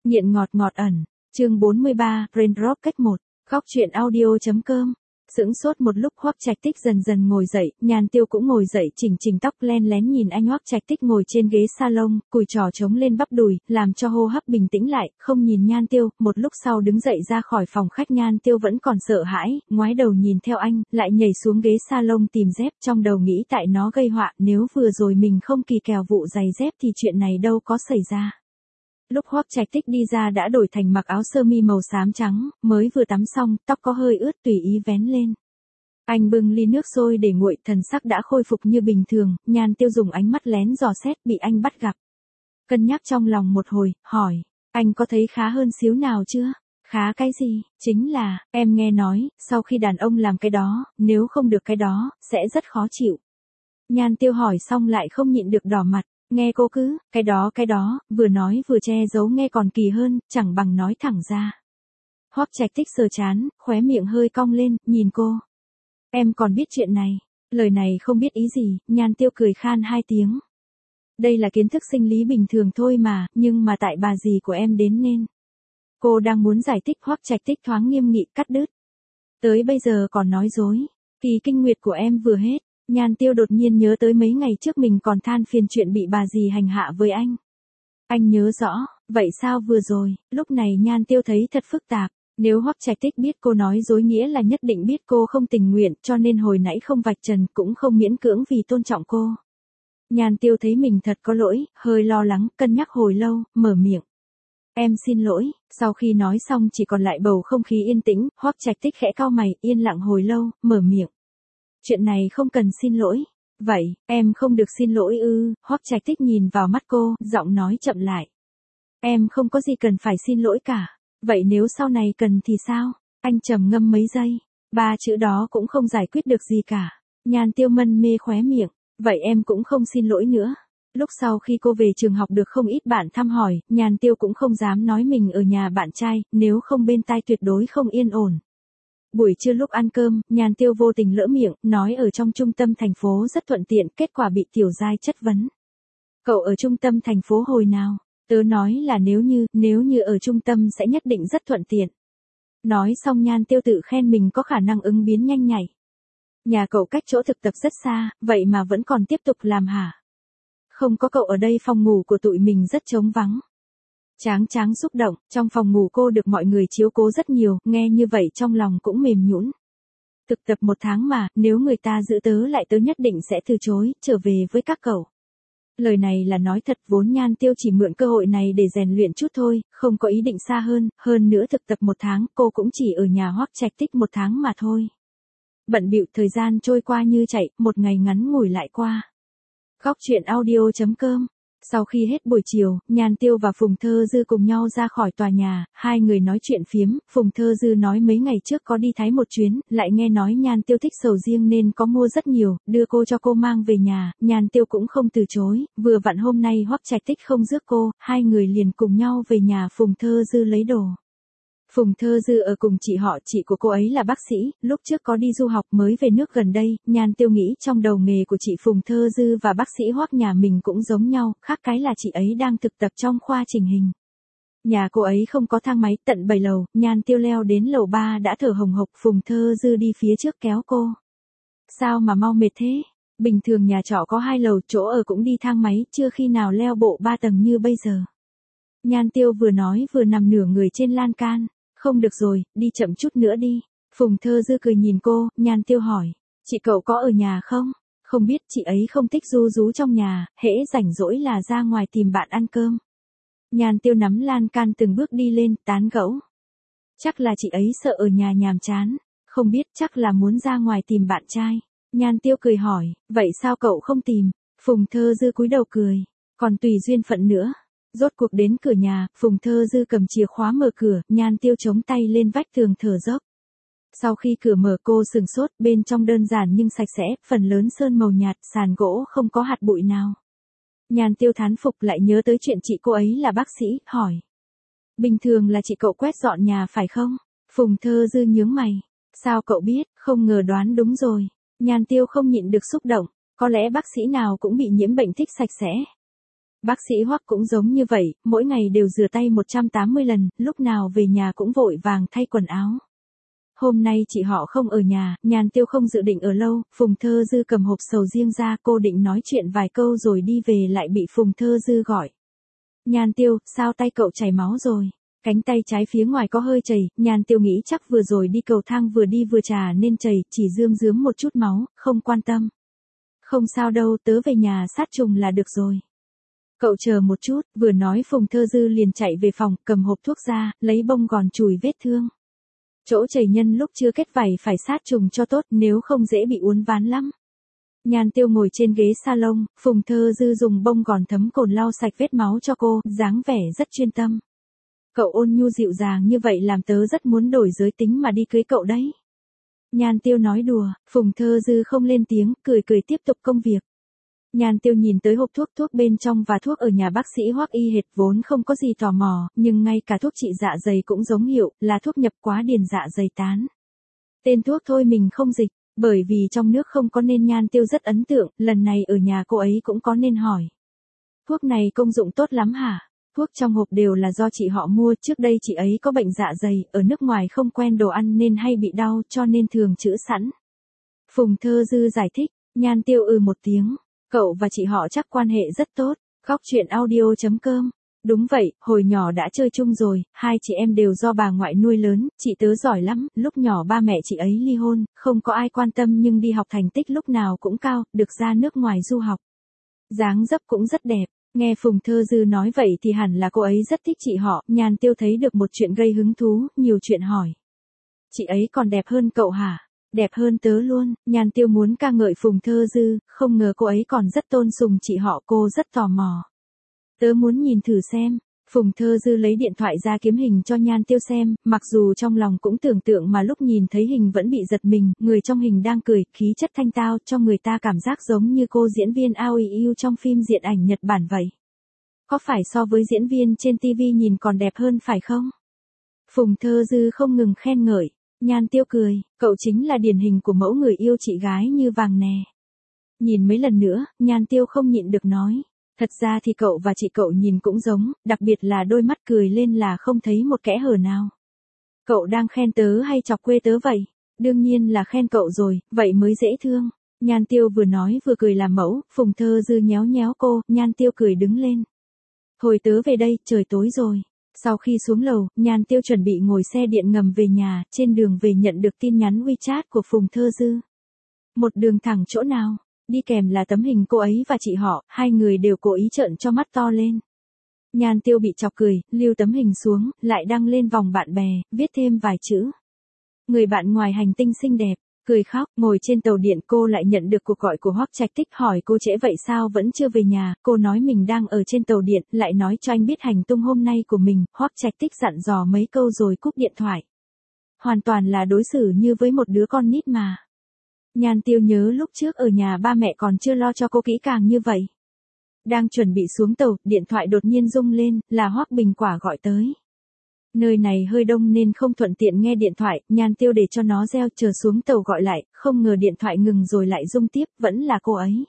Nghiện ngọt ngọt ẩn, chương 43, Raindrop cách 1, khóc chuyện audio.com. Sững sốt một lúc Hoắc Trạch Tích dần dần ngồi dậy, Nhan Tiêu cũng ngồi dậy chỉnh tóc len lén nhìn anh Hoắc Trạch Tích ngồi trên ghế salon, cùi chỏ chống lên bắp đùi, làm cho hô hấp bình tĩnh lại, không nhìn Nhan Tiêu, một lúc sau đứng dậy ra khỏi phòng khách. Nhan Tiêu vẫn còn sợ hãi, ngoái đầu nhìn theo anh, lại nhảy xuống ghế salon tìm dép, trong đầu nghĩ tại nó gây họa, nếu vừa rồi mình không kỳ kèo vụ giày dép thì chuyện này đâu có xảy ra. Lúc Hoắc Trạch Tích đi ra đã đổi thành mặc áo sơ mi màu xám trắng, mới vừa tắm xong, tóc có hơi ướt tùy ý vén lên. Anh bưng ly nước sôi để nguội, thần sắc đã khôi phục như bình thường. Nhan Tiêu dùng ánh mắt lén dò xét, bị anh bắt gặp. Cân nhắc trong lòng một hồi, hỏi, anh có thấy khá hơn xíu nào chưa? Khá cái gì? Chính là, em nghe nói, sau khi đàn ông làm cái đó, nếu không được cái đó, sẽ rất khó chịu. Nhan Tiêu hỏi xong lại không nhịn được đỏ mặt. Nghe cô cứ, cái đó, vừa nói vừa che giấu nghe còn kỳ hơn, chẳng bằng nói thẳng ra. Hoắc Trạch Tích sờ chán, khóe miệng hơi cong lên, nhìn cô. Em còn biết chuyện này. Lời này không biết ý gì, Nhan Tiêu cười khan hai tiếng. Đây là kiến thức sinh lý bình thường thôi mà, nhưng mà tại bà dì của em đến nên. Cô đang muốn giải thích. Hoắc Trạch Tích thoáng nghiêm nghị cắt đứt. Tới bây giờ còn nói dối. Kỳ kinh nguyệt của em vừa hết. Nhan Tiêu đột nhiên nhớ tới mấy ngày trước mình còn than phiền chuyện bị bà dì hành hạ với anh. Anh nhớ rõ, vậy sao vừa rồi, lúc này Nhan Tiêu thấy thật phức tạp. Nếu Hoắc Trạch Tích biết cô nói dối nghĩa là nhất định biết cô không tình nguyện, cho nên hồi nãy không vạch trần cũng không miễn cưỡng vì tôn trọng cô. Nhan Tiêu thấy mình thật có lỗi, hơi lo lắng, cân nhắc hồi lâu, mở miệng. Em xin lỗi. Sau khi nói xong chỉ còn lại bầu không khí yên tĩnh, Hoắc Trạch Tích khẽ cau mày, yên lặng hồi lâu, mở miệng. Chuyện này không cần xin lỗi. Vậy, em không được xin lỗi ư? Hoắc Trạch Tích nhìn vào mắt cô, giọng nói chậm lại. Em không có gì cần phải xin lỗi cả. Vậy nếu sau này cần thì sao? Anh trầm ngâm mấy giây. Ba chữ đó cũng không giải quyết được gì cả. Nhan Tiêu mân mê khóe miệng. Vậy em cũng không xin lỗi nữa. Lúc sau khi cô về trường học được không ít bạn thăm hỏi, Nhan Tiêu cũng không dám nói mình ở nhà bạn trai, nếu không bên tai tuyệt đối không yên ổn. Buổi trưa lúc ăn cơm, Nhan Tiêu vô tình lỡ miệng, nói ở trong trung tâm thành phố rất thuận tiện, kết quả bị Tiểu Giai chất vấn. Cậu ở trung tâm thành phố hồi nào? Tớ nói là nếu như ở trung tâm sẽ nhất định rất thuận tiện. Nói xong Nhan Tiêu tự khen mình có khả năng ứng biến nhanh nhạy. Nhà cậu cách chỗ thực tập rất xa, vậy mà vẫn còn tiếp tục làm hả? Không có cậu ở đây phòng ngủ của tụi mình rất trống vắng. Tráng xúc động, trong phòng ngủ cô được mọi người chiếu cố rất nhiều, nghe như vậy trong lòng cũng mềm nhũn. Thực tập 1 tháng mà, nếu người ta giữ tớ lại tớ nhất định sẽ từ chối, trở về với các cậu. Lời này là nói thật, vốn Nhan Tiêu chỉ mượn cơ hội này để rèn luyện chút thôi, không có ý định xa hơn nữa thực tập 1 tháng, cô cũng chỉ ở nhà Hoắc Trạch Tích 1 tháng mà thôi. Bận bịu thời gian trôi qua như chạy, một ngày ngắn ngủi lại qua. Khóc chuyện audio.com. Sau khi hết buổi chiều, Nhan Tiêu và Phùng Thơ Dư cùng nhau ra khỏi tòa nhà, hai người nói chuyện phiếm. Phùng Thơ Dư nói mấy ngày trước có đi Thái một chuyến, lại nghe nói Nhan Tiêu thích sầu riêng nên có mua rất nhiều, đưa cô cho cô mang về nhà. Nhan Tiêu cũng không từ chối, vừa vặn hôm nay Hoắc Trạch Tích không rước cô, hai người liền cùng nhau về nhà Phùng Thơ Dư lấy đồ. Phùng Thơ Dư ở cùng chị của cô ấy là bác sĩ, lúc trước có đi du học mới về nước gần đây. Nhan Tiêu nghĩ trong đầu nghề của chị Phùng Thơ Dư và bác sĩ Hoắc nhà mình cũng giống nhau, khác cái là chị ấy đang thực tập trong khoa chỉnh hình. Nhà cô ấy không có thang máy, tận 7 lầu, Nhan Tiêu leo đến lầu 3 đã thở hồng hộc, Phùng Thơ Dư đi phía trước kéo cô. Sao mà mau mệt thế? Bình thường nhà trọ có 2 lầu, chỗ ở cũng đi thang máy, chưa khi nào leo bộ 3 tầng như bây giờ. Nhan Tiêu vừa nói vừa nằm nửa người trên lan can. Không được rồi, đi chậm chút nữa đi. Phùng Thơ Dư cười nhìn cô, Nhan Tiêu hỏi. Chị cậu có ở nhà không? Không biết, chị ấy không thích ru rú trong nhà, hễ rảnh rỗi là ra ngoài tìm bạn ăn cơm. Nhan Tiêu nắm lan can từng bước đi lên, tán gẫu. Chắc là chị ấy sợ ở nhà nhàm chán. Không biết, chắc là muốn ra ngoài tìm bạn trai. Nhan Tiêu cười hỏi, vậy sao cậu không tìm? Phùng Thơ Dư cúi đầu cười. Còn tùy duyên phận nữa. Rốt cuộc đến cửa nhà, Phùng Thơ Dư cầm chìa khóa mở cửa, Nhan Tiêu chống tay lên vách tường thở dốc. Sau khi cửa mở cô sừng sốt, bên trong đơn giản nhưng sạch sẽ, phần lớn sơn màu nhạt, sàn gỗ không có hạt bụi nào. Nhan Tiêu thán phục lại nhớ tới chuyện chị cô ấy là bác sĩ, hỏi. Bình thường là chị cậu quét dọn nhà phải không? Phùng Thơ Dư nhướng mày. Sao cậu biết, không ngờ đoán đúng rồi. Nhan Tiêu không nhịn được xúc động, có lẽ bác sĩ nào cũng bị nhiễm bệnh thích sạch sẽ. Bác sĩ Hoắc cũng giống như vậy, mỗi ngày đều rửa tay 180 lần, lúc nào về nhà cũng vội vàng thay quần áo. Hôm nay chị họ không ở nhà, Nhan Tiêu không dự định ở lâu, Phùng Thơ Dư cầm hộp sầu riêng ra, cô định nói chuyện vài câu rồi đi về lại bị Phùng Thơ Dư gọi. Nhan Tiêu, sao tay cậu chảy máu rồi? Cánh tay trái phía ngoài có hơi chảy, Nhan Tiêu nghĩ chắc vừa rồi đi cầu thang vừa đi vừa trà nên chảy, chỉ rơm rớm một chút máu, không quan tâm. Không sao đâu, tớ về nhà sát trùng là được rồi. Cậu chờ một chút, vừa nói Phùng Thơ Dư liền chạy về phòng, cầm hộp thuốc ra, lấy bông gòn chùi vết thương. Chỗ chảy nhân lúc chưa kết vảy phải sát trùng cho tốt, nếu không dễ bị uốn ván lắm. Nhan Tiêu ngồi trên ghế salon, Phùng Thơ Dư dùng bông gòn thấm cồn lau sạch vết máu cho cô, dáng vẻ rất chuyên tâm. Cậu ôn nhu dịu dàng như vậy làm tớ rất muốn đổi giới tính mà đi cưới cậu đấy. Nhan Tiêu nói đùa, Phùng Thơ Dư không lên tiếng, cười cười tiếp tục công việc. Nhan Tiêu nhìn tới hộp thuốc bên trong và thuốc ở nhà bác sĩ Hoắc y hệt vốn không có gì tò mò, nhưng ngay cả thuốc trị dạ dày cũng giống hiệu, là thuốc nhập quá điền dạ dày tán. Tên thuốc thôi mình không dịch, bởi vì trong nước không có nên Nhan Tiêu rất ấn tượng, lần này ở nhà cô ấy cũng có nên hỏi. Thuốc này công dụng tốt lắm hả? Thuốc trong hộp đều là do chị họ mua, trước đây chị ấy có bệnh dạ dày, ở nước ngoài không quen đồ ăn nên hay bị đau cho nên thường trữ sẵn. Phùng Thơ Dư giải thích, Nhan Tiêu một tiếng. Cậu và chị họ chắc quan hệ rất tốt, Góc Chuyện Audio.com. Đúng vậy, hồi nhỏ đã chơi chung rồi, hai chị em đều do bà ngoại nuôi lớn, chị tớ giỏi lắm, lúc nhỏ ba mẹ chị ấy ly hôn, không có ai quan tâm nhưng đi học thành tích lúc nào cũng cao, được ra nước ngoài du học. Dáng dấp cũng rất đẹp, nghe Phùng Thơ Dư nói vậy thì hẳn là cô ấy rất thích chị họ, Nhan Tiêu thấy được một chuyện gây hứng thú, nhiều chuyện hỏi. Chị ấy còn đẹp hơn cậu hả? Đẹp hơn tớ luôn, Nhan Tiêu muốn ca ngợi Phùng Thơ Dư, không ngờ cô ấy còn rất tôn sùng chị họ, cô rất tò mò. Tớ muốn nhìn thử xem. Phùng Thơ Dư lấy điện thoại ra kiếm hình cho Nhan Tiêu xem, mặc dù trong lòng cũng tưởng tượng mà lúc nhìn thấy hình vẫn bị giật mình, người trong hình đang cười, khí chất thanh tao cho người ta cảm giác giống như cô diễn viên Ao Yêu trong phim diện ảnh Nhật Bản vậy. Có phải so với diễn viên trên TV nhìn còn đẹp hơn phải không? Phùng Thơ Dư không ngừng khen ngợi. Nhan Tiêu cười, cậu chính là điển hình của mẫu người yêu chị gái như vàng nè. Nhìn mấy lần nữa, Nhan Tiêu không nhịn được nói. Thật ra thì cậu và chị cậu nhìn cũng giống, đặc biệt là đôi mắt cười lên là không thấy một kẽ hở nào. Cậu đang khen tớ hay chọc quê tớ vậy? Đương nhiên là khen cậu rồi, vậy mới dễ thương. Nhan Tiêu vừa nói vừa cười làm mẫu, Phùng Thơ Dư nhéo nhéo cô, Nhan Tiêu cười đứng lên. Thôi tớ về đây, trời tối rồi. Sau khi xuống lầu, Nhan Tiêu chuẩn bị ngồi xe điện ngầm về nhà, trên đường về nhận được tin nhắn WeChat của Phùng Thơ Dư. Một đường thẳng chỗ nào, đi kèm là tấm hình cô ấy và chị họ, hai người đều cố ý trợn cho mắt to lên. Nhan Tiêu bị chọc cười, lưu tấm hình xuống, lại đăng lên vòng bạn bè, viết thêm vài chữ. Người bạn ngoài hành tinh xinh đẹp, cười khóc, ngồi trên tàu điện cô lại nhận được cuộc gọi của Hoắc Trạch Tích hỏi cô trễ vậy sao vẫn chưa về nhà, cô nói mình đang ở trên tàu điện, lại nói cho anh biết hành tung hôm nay của mình, Hoắc Trạch Tích dặn dò mấy câu rồi cúp điện thoại. Hoàn toàn là đối xử như với một đứa con nít mà. Nhan Tiêu nhớ lúc trước ở nhà ba mẹ còn chưa lo cho cô kỹ càng như vậy. Đang chuẩn bị xuống tàu, điện thoại đột nhiên rung lên, là Hoắc Bình Quả gọi tới. Nơi này hơi đông nên không thuận tiện nghe điện thoại, Nhan Tiêu để cho nó reo chờ xuống tàu gọi lại, không ngờ điện thoại ngừng rồi lại rung tiếp, vẫn là cô ấy.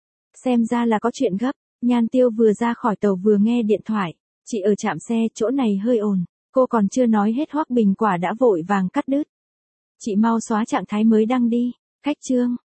Xem ra là có chuyện gấp, Nhan Tiêu vừa ra khỏi tàu vừa nghe điện thoại, chị ở trạm xe, chỗ này hơi ồn, cô còn chưa nói hết Hoắc Bình Quả đã vội vàng cắt đứt. Chị mau xóa trạng thái mới đăng đi, cách chương.